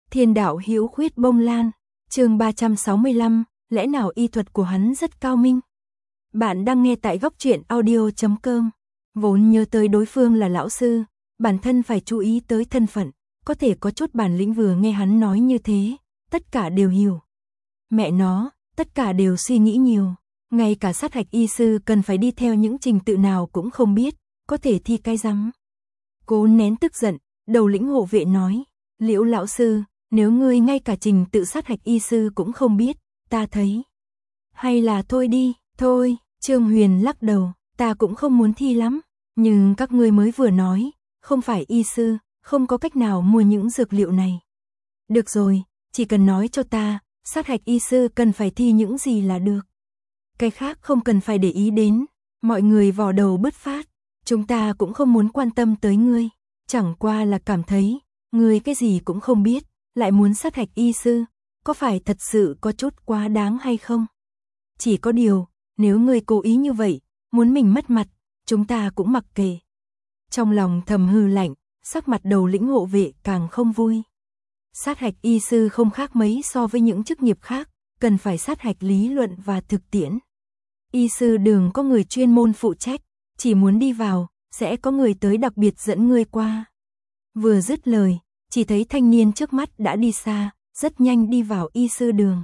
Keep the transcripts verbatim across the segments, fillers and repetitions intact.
Thiên đạo hữu khuyết bông lan, chương ba trăm sáu mươi lăm, lẽ nào y thuật của hắn rất cao minh? Bạn đang nghe tại góc truyện audio chấm com. Vốn nhớ tới đối phương là lão sư, bản thân phải chú ý tới thân phận, có thể có chút bản lĩnh vừa nghe hắn nói như thế, tất cả đều hiểu. Mẹ nó, tất cả đều suy nghĩ nhiều, ngay cả sát hạch y sư cần phải đi theo những trình tự nào cũng không biết, có thể thi cái rắm. Cố nén tức giận, đầu lĩnh hộ vệ nói, Liễu lão sư, nếu ngươi ngay cả trình tự sát hạch y sư cũng không biết, ta thấy. Hay là thôi đi, thôi, Trương Huyền lắc đầu, ta cũng không muốn thi lắm, nhưng các ngươi mới vừa nói, không phải y sư, không có cách nào mua những dược liệu này. Được rồi, chỉ cần nói cho ta, sát hạch y sư cần phải thi những gì là được. Cái khác không cần phải để ý đến, mọi người vò đầu bứt phát, chúng ta cũng không muốn quan tâm tới ngươi, chẳng qua là cảm thấy, ngươi cái gì cũng không biết, lại muốn sát hạch y sư, có phải thật sự có chút quá đáng hay không? Chỉ có điều, nếu ngươi cố ý như vậy, muốn mình mất mặt, chúng ta cũng mặc kệ. Trong lòng thầm hư lạnh, sắc mặt đầu lĩnh hộ vệ càng không vui. Sát hạch y sư không khác mấy so với những chức nghiệp khác, cần phải sát hạch lý luận và thực tiễn. Y sư đường có người chuyên môn phụ trách, chỉ muốn đi vào, sẽ có người tới đặc biệt dẫn ngươi qua. Vừa dứt lời, chỉ thấy thanh niên trước mắt đã đi xa, rất nhanh đi vào y sư đường.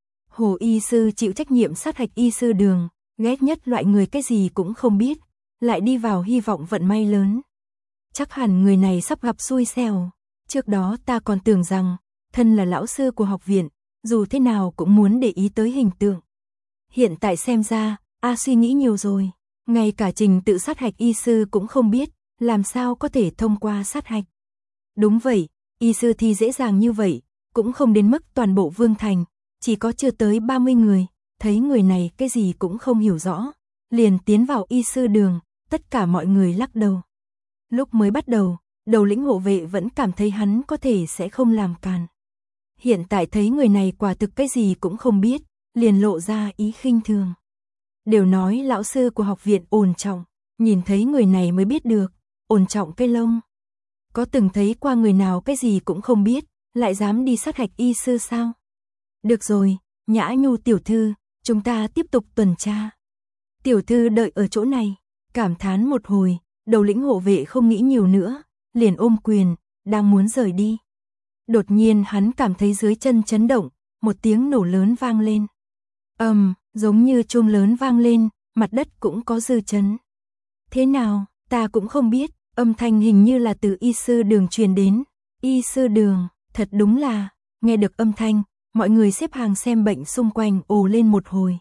Hồ y sư chịu trách nhiệm sát hạch y sư đường, ghét nhất loại người cái gì cũng không biết, lại đi vào hy vọng vận may lớn. Chắc hẳn người này sắp gặp xui xẻo. Trước đó ta còn tưởng rằng, thân là lão sư của học viện, dù thế nào cũng muốn để ý tới hình tượng. Hiện tại xem ra, A suy nghĩ nhiều rồi, ngay cả trình tự sát hạch y sư cũng không biết, làm sao có thể thông qua sát hạch. Đúng vậy, y sư thi dễ dàng như vậy, cũng không đến mức toàn bộ Vương Thành, chỉ có chưa tới ba mươi người, thấy người này cái gì cũng không hiểu rõ, liền tiến vào y sư đường, tất cả mọi người lắc đầu. Lúc mới bắt đầu, đầu lĩnh hộ vệ vẫn cảm thấy hắn có thể sẽ không làm càn. Hiện tại thấy người này quả thực cái gì cũng không biết, liền lộ ra ý khinh thường. Đều nói lão sư của học viện ổn trọng, nhìn thấy người này mới biết được, ổn trọng cái lông. Có từng thấy qua người nào cái gì cũng không biết, lại dám đi sát hạch y sư sao? Được rồi, Nhã Nhu tiểu thư, chúng ta tiếp tục tuần tra. Tiểu thư đợi ở chỗ này, cảm thán một hồi, đầu lĩnh hộ vệ không nghĩ nhiều nữa, liền ôm quyền, đang muốn rời đi. Đột nhiên hắn cảm thấy dưới chân chấn động, một tiếng nổ lớn vang lên. Ầm, um, giống như chuông lớn vang lên, mặt đất cũng có dư chấn. Thế nào, ta cũng không biết, âm thanh hình như là từ y sư đường truyền đến. Y sư đường, thật đúng là, nghe được âm thanh, mọi người xếp hàng xem bệnh xung quanh ồ lên một hồi.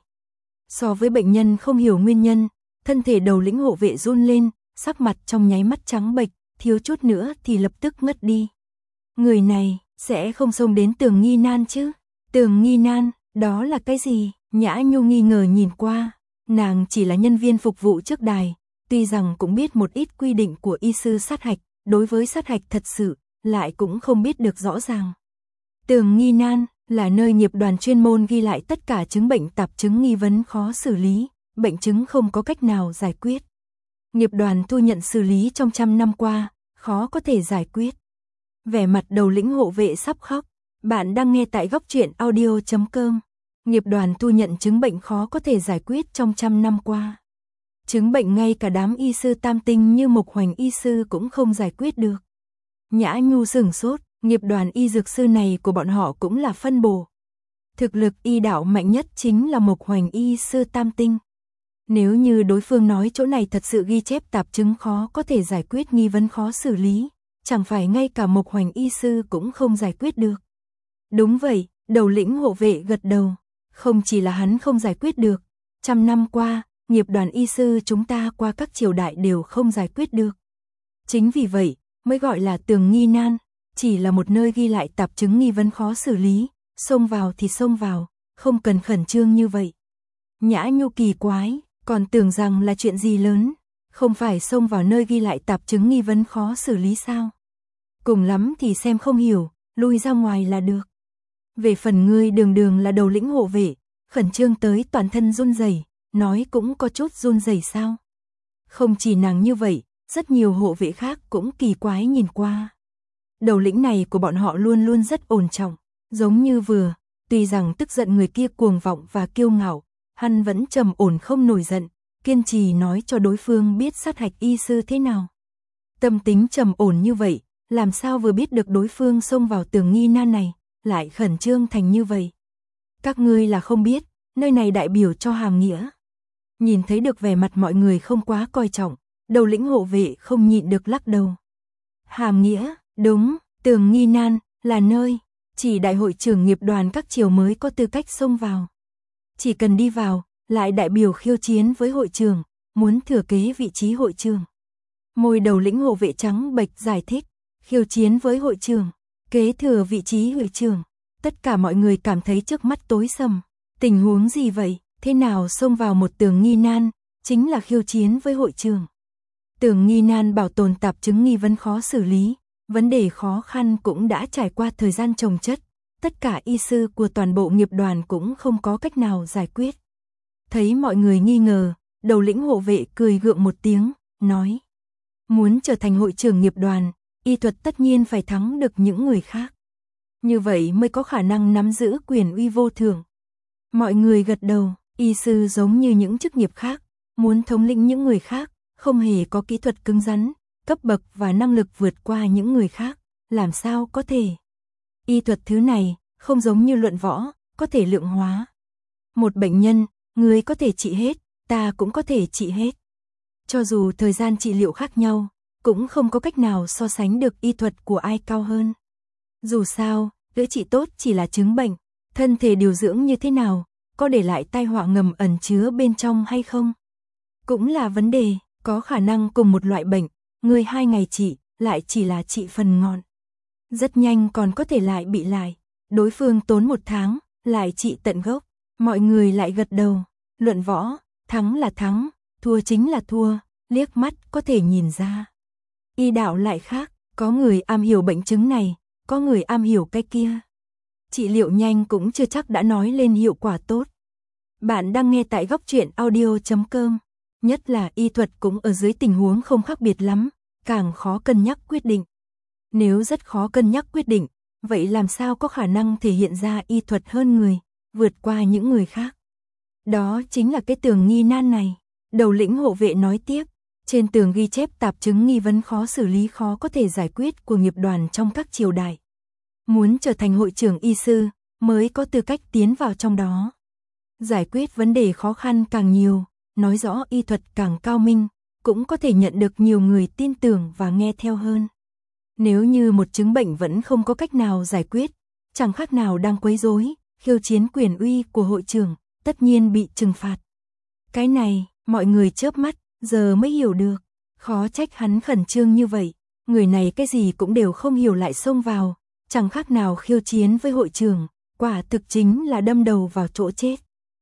So với bệnh nhân không hiểu nguyên nhân, thân thể đầu lĩnh hộ vệ run lên, sắc mặt trong nháy mắt trắng bệch, thiếu chút nữa thì lập tức ngất đi. Người này, sẽ không xông đến Tường Nghi Nan chứ? Tường Nghi Nan, đó là cái gì? Nhã Nhu nghi ngờ nhìn qua, nàng chỉ là nhân viên phục vụ trước đài, tuy rằng cũng biết một ít quy định của y sư sát hạch, đối với sát hạch thật sự, lại cũng không biết được rõ ràng. Tường Nghi Nan là nơi nghiệp đoàn chuyên môn ghi lại tất cả chứng bệnh tạp chứng nghi vấn khó xử lý, bệnh chứng không có cách nào giải quyết. Nghiệp đoàn thu nhận xử lý trong trăm năm qua, khó có thể giải quyết. Vẻ mặt đầu lĩnh hộ vệ sắp khóc, bạn đang nghe tại góc truyện audio chấm com. Nghiệp đoàn thu nhận chứng bệnh khó có thể giải quyết trong trăm năm qua. Chứng bệnh ngay cả đám y sư tam tinh như Mộc Hoành y sư cũng không giải quyết được. Nhã Nhu sửng sốt, nghiệp đoàn y dược sư này của bọn họ cũng là phân bổ. Thực lực y đạo mạnh nhất chính là Mộc Hoành y sư tam tinh. Nếu như đối phương nói chỗ này thật sự ghi chép tạp chứng khó có thể giải quyết nghi vấn khó xử lý, chẳng phải ngay cả Mộc Hoành y sư cũng không giải quyết được. Đúng vậy, đầu lĩnh hộ vệ gật đầu, không chỉ là hắn không giải quyết được, trăm năm qua, nghiệp đoàn y sư chúng ta qua các triều đại đều không giải quyết được. Chính vì vậy, mới gọi là Tường Nghi Nan, chỉ là một nơi ghi lại tạp chứng nghi vấn khó xử lý, xông vào thì xông vào, không cần khẩn trương như vậy. Nhã Nhu kỳ quái, còn tưởng rằng là chuyện gì lớn, không phải xông vào nơi ghi lại tạp chứng nghi vấn khó xử lý sao? Cùng lắm thì xem không hiểu, lui ra ngoài là được. Về phần ngươi đường đường là đầu lĩnh hộ vệ, khẩn trương tới toàn thân run rẩy, nói cũng có chút run rẩy sao? Không chỉ nàng như vậy, rất nhiều hộ vệ khác cũng kỳ quái nhìn qua. đầu lĩnh này của bọn họ luôn luôn rất ổn trọng, giống như vừa, tuy rằng tức giận người kia cuồng vọng và kiêu ngạo, hắn vẫn trầm ổn không nổi giận, kiên trì nói cho đối phương biết sát hạch y sư thế nào. Tâm tính trầm ổn như vậy, làm sao vừa biết được đối phương xông vào tường nghi nan này, lại khẩn trương thành như vậy. Các ngươi là không biết, nơi này đại biểu cho hàm nghĩa. Nhìn thấy được vẻ mặt mọi người không quá coi trọng, đầu lĩnh hộ vệ không nhịn được lắc đầu. Hàm nghĩa, đúng, tường nghi nan, là nơi, chỉ đại hội trưởng nghiệp đoàn các triều mới có tư cách xông vào. Chỉ cần đi vào, lại đại biểu khiêu chiến với hội trưởng, muốn thừa kế vị trí hội trưởng. Môi đầu lĩnh hộ vệ trắng bệch giải thích, khiêu chiến với hội trưởng, kế thừa vị trí hội trưởng. Tất cả mọi người cảm thấy trước mắt tối sầm. Tình huống gì vậy? Thế nào xông vào một tường nghi nan, chính là khiêu chiến với hội trưởng. Tường nghi nan bảo tồn tạp chứng nghi vấn khó xử lý, vấn đề khó khăn cũng đã trải qua thời gian chồng chất. Tất cả y sư của toàn bộ nghiệp đoàn cũng không có cách nào giải quyết. Thấy mọi người nghi ngờ, đầu lĩnh hộ vệ cười gượng một tiếng, nói. Muốn trở thành hội trưởng nghiệp đoàn, y thuật tất nhiên phải thắng được những người khác. Như vậy mới có khả năng nắm giữ quyền uy vô thượng. Mọi người gật đầu, y sư giống như những chức nghiệp khác, muốn thống lĩnh những người khác, không hề có kỹ thuật cứng rắn, cấp bậc và năng lực vượt qua những người khác, làm sao có thể. Y thuật thứ này, không giống như luận võ, có thể lượng hóa. Một bệnh nhân, người có thể trị hết, ta cũng có thể trị hết. Cho dù thời gian trị liệu khác nhau, cũng không có cách nào so sánh được y thuật của ai cao hơn. Dù sao, chữa trị tốt chỉ là chứng bệnh, thân thể điều dưỡng như thế nào, có để lại tai họa ngầm ẩn chứa bên trong hay không? Cũng là vấn đề, có khả năng cùng một loại bệnh, người hai ngày trị, lại chỉ là trị phần ngọn. Rất nhanh còn có thể lại bị lại, đối phương tốn một tháng, lại trị tận gốc, mọi người lại gật đầu, luận võ, thắng là thắng, thua chính là thua, liếc mắt có thể nhìn ra. Y đạo lại khác, có người am hiểu bệnh chứng này, có người am hiểu cái kia. Trị liệu nhanh cũng chưa chắc đã nói lên hiệu quả tốt. Bạn đang nghe tại góc truyện audio chấm com, nhất là y thuật cũng ở dưới tình huống không khác biệt lắm, càng khó cân nhắc quyết định. Nếu rất khó cân nhắc quyết định, vậy làm sao có khả năng thể hiện ra y thuật hơn người, vượt qua những người khác? Đó chính là cái tường nghi nan này. Đầu lĩnh hộ vệ nói tiếp, trên tường ghi chép tạp chứng nghi vấn khó xử lý khó có thể giải quyết của nghiệp đoàn trong các triều đại. Muốn trở thành hội trưởng y sư, mới có tư cách tiến vào trong đó. Giải quyết vấn đề khó khăn càng nhiều, nói rõ y thuật càng cao minh, cũng có thể nhận được nhiều người tin tưởng và nghe theo hơn. Nếu như một chứng bệnh vẫn không có cách nào giải quyết, chẳng khác nào đang quấy rối, khiêu chiến quyền uy của hội trưởng, tất nhiên bị trừng phạt. Cái này, mọi người chớp mắt, giờ mới hiểu được, khó trách hắn khẩn trương như vậy, người này cái gì cũng đều không hiểu lại xông vào, chẳng khác nào khiêu chiến với hội trưởng, quả thực chính là đâm đầu vào chỗ chết.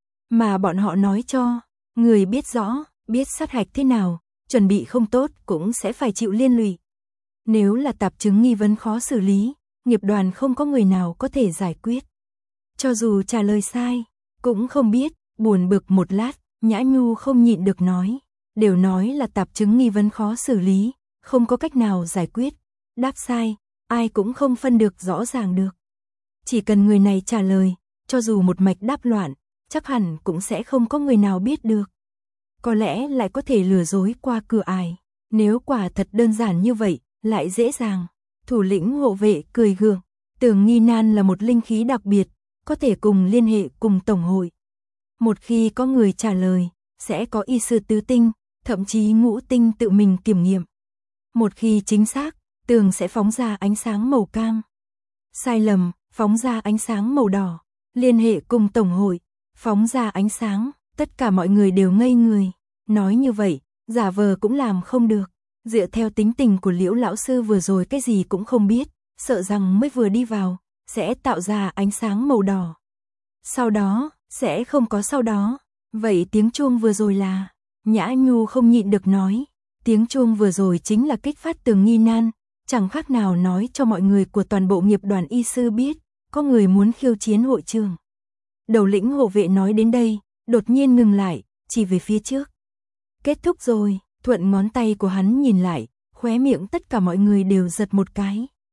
Mà bọn họ nói cho, người biết rõ, biết sát hạch thế nào, chuẩn bị không tốt cũng sẽ phải chịu liên lụy. Nếu là tạp chứng nghi vấn khó xử lý, nghiệp đoàn không có người nào có thể giải quyết. Cho dù trả lời sai, cũng không biết, buồn bực một lát, Nhã Nhu không nhịn được nói, đều nói là tạp chứng nghi vấn khó xử lý, không có cách nào giải quyết, đáp sai, ai cũng không phân được rõ ràng được. Chỉ cần người này trả lời, cho dù một mạch đáp loạn, chắc hẳn cũng sẽ không có người nào biết được. Có lẽ lại có thể lừa dối qua cửa ải, nếu quả thật đơn giản như vậy, lại dễ dàng. Thủ lĩnh hộ vệ cười gượng, tường nghi nan là một linh khí đặc biệt, có thể cùng liên hệ cùng tổng hội. Một khi có người trả lời, sẽ có y sư tứ tinh, thậm chí ngũ tinh tự mình kiểm nghiệm. Một khi chính xác, tường sẽ phóng ra ánh sáng màu cam. Sai lầm, phóng ra ánh sáng màu đỏ. Liên hệ cùng tổng hội, phóng ra ánh sáng, tất cả mọi người đều ngây người. Nói như vậy, giả vờ cũng làm không được. Dựa theo tính tình của Liễu lão sư vừa rồi cái gì cũng không biết, sợ rằng mới vừa đi vào, sẽ tạo ra ánh sáng màu đỏ. Sau đó, sẽ không có sau đó. Vậy tiếng chuông vừa rồi là... Nhã Nhu không nhịn được nói, tiếng chuông vừa rồi chính là kích phát tường nghi nan, chẳng khác nào nói cho mọi người của toàn bộ nghiệp đoàn y sư biết, có người muốn khiêu chiến hội trưởng. Đầu lĩnh hộ vệ nói đến đây, đột nhiên ngừng lại, chỉ về phía trước. Kết thúc rồi, thuận ngón tay của hắn nhìn lại, khóe miệng tất cả mọi người đều giật một cái.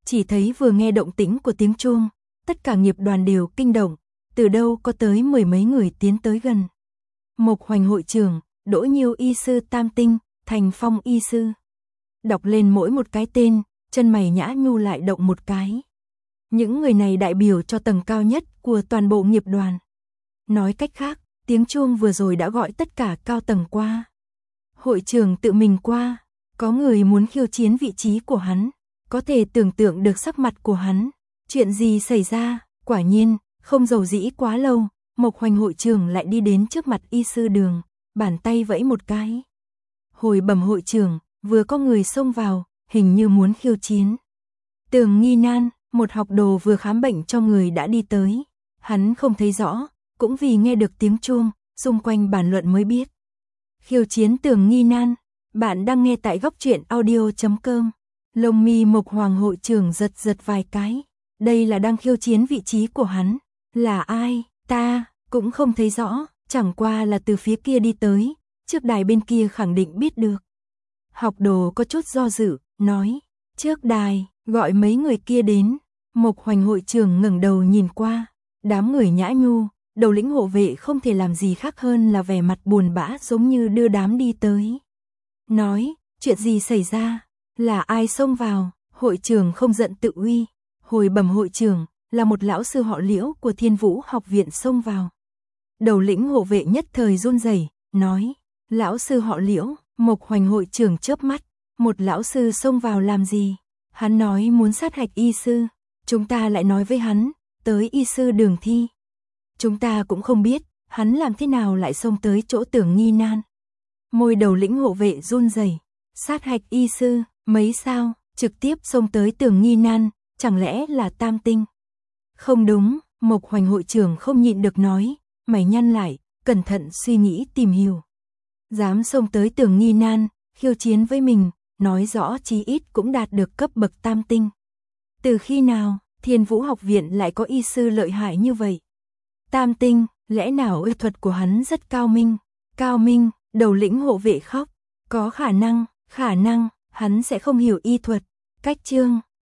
chỉ thấy vừa nghe động tĩnh của tiếng chuông, tất cả nghiệp đoàn đều kinh động, từ đâu có tới mười mấy người tiến tới gần. Mộc Hoành hội trưởng, Đỗ Nhiêu y sư Tam Tinh, Thành Phong y sư. Đọc lên mỗi một cái tên, chân mày Nhã Nhu lại động một cái. Những người này đại biểu cho tầng cao nhất của toàn bộ nghiệp đoàn. Nói cách khác, tiếng chuông vừa rồi đã gọi tất cả cao tầng qua. Hội trưởng tự mình qua, có người muốn khiêu chiến vị trí của hắn, có thể tưởng tượng được sắc mặt của hắn. Chuyện gì xảy ra? Quả nhiên, không dầu dĩ quá lâu, Mộc Hoành hội trưởng lại đi đến trước mặt y sư Đường, bàn tay vẫy một cái. Hồi bẩm hội trưởng, vừa có người xông vào, hình như muốn khiêu chiến. Tường Nghi Nan, một học đồ vừa khám bệnh cho người đã đi tới. Hắn không thấy rõ, cũng vì nghe được tiếng chuông, xung quanh bàn luận mới biết. Khiêu chiến Tường Nghi Nan, bạn đang nghe tại góc truyện audio chấm com. Lông mi Mộc Hoàng hội trưởng giật giật vài cái. Đây là đang khiêu chiến vị trí của hắn. Là ai? Ta cũng không thấy rõ, chẳng qua là từ phía kia đi tới, trước đài bên kia khẳng định biết được. Học đồ có chút do dự, nói, trước đài, gọi mấy người kia đến. Mộc Hoành hội trưởng ngẩng đầu nhìn qua, đám người Nhã Nhu, đầu lĩnh hộ vệ không thể làm gì khác hơn là vẻ mặt buồn bã giống như đưa đám đi tới. Nói, chuyện gì xảy ra? Là ai xông vào? Hội trưởng không giận tự uy. Hồi bẩm hội trưởng, là một lão sư họ Liễu của Thiên Vũ học viện xông vào. Đầu lĩnh hộ vệ nhất thời run rẩy, nói, lão sư họ Liễu. Mộc Hoành hội trưởng chớp mắt, một lão sư xông vào làm gì? Hắn nói muốn sát hạch y sư, chúng ta lại nói với hắn, tới y sư Đường thi. Chúng ta cũng không biết, hắn làm thế nào lại xông tới chỗ Tưởng Nghi Nan. Môi đầu lĩnh hộ vệ run rẩy, sát hạch y sư, mấy sao, trực tiếp xông tới Tưởng Nghi Nan, chẳng lẽ là Tam Tinh? Không đúng, Mộc Hoành hội trưởng không nhịn được nói, mày nhăn lại, cẩn thận suy nghĩ tìm hiểu. Dám xông tới Tưởng Nghi Nan, khiêu chiến với mình, nói rõ chí ít cũng đạt được cấp bậc Tam Tinh. Từ khi nào, Thiên Vũ học viện lại có y sư lợi hại như vậy? Tam Tinh, lẽ nào y thuật của hắn rất cao minh? Cao minh, đầu lĩnh hộ vệ khóc. Có khả năng, khả năng, hắn sẽ không hiểu y thuật. Cách chương